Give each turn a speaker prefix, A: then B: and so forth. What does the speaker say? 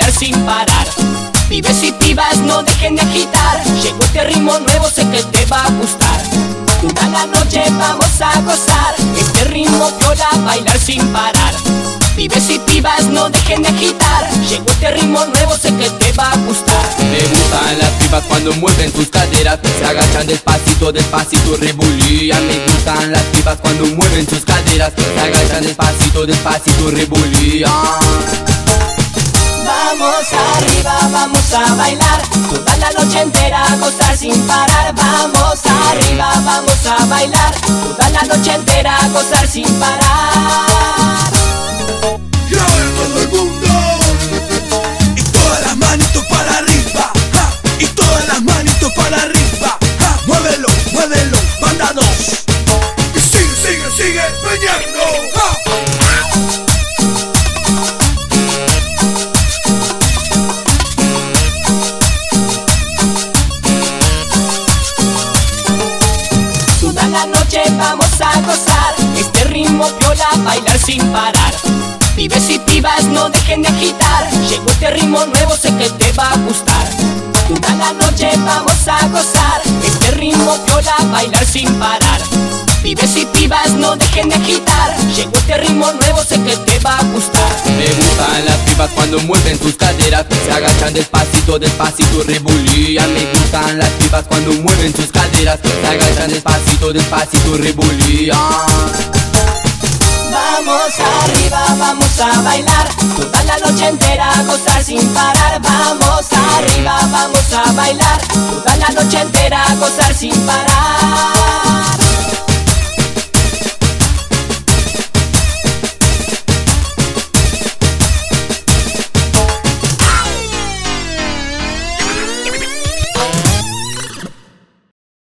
A: bailar sin parar. Pibes y pibas no dejen de agitar, llegó este ritmo nuevo, sé que te va a gustar. Toda la noche vamos a gozar, este ritmo piola, bailar sin parar. Pibes y pibas no dejen de agitar, llegó este ritmo nuevo, sé que te va a gustar.
B: Me gustan las pibas cuando mueven sus caderas, se agachan despacito, despacito, revolían. Me gustan las pibas cuando mueven sus caderas, se agachan despacito, despacito, revolían.
A: Vamos arriba, vamos a bailar, toda la noche entera a gozar sin parar. Vamos arriba, vamos a bailar, toda la noche entera a gozar sin parar.
C: Y ahora todo el mundo, y todas las manitos para arriba, ja, y todas las manitos para arriba, ja, muévelo, muévelo, banda 2. Y sigue, sigue, sigue meneando, ja.
A: Toda la noche vamos a gozar, este ritmo piola, bailar sin parar. Pibes y pibas no dejen de agitar, llegó este ritmo nuevo, sé que te va a gustar. Toda la noche vamos a gozar, este ritmo piola, bailar sin parar. Pibes y pibas no dejen de agitar, llegó este ritmo nuevo, sé que te va a gustar.
B: Me gustan las pibas cuando mueven sus caderas, se agachan despacito, despacito, revolían. Me gustan las pibas cuando mueven sus caderas, se agachan despacito, despacito, revolían.
A: Vamos arriba, vamos a bailar, toda la noche entera a gozar sin parar. Vamos arriba, vamos a bailar, toda la noche entera a gozar sin parar.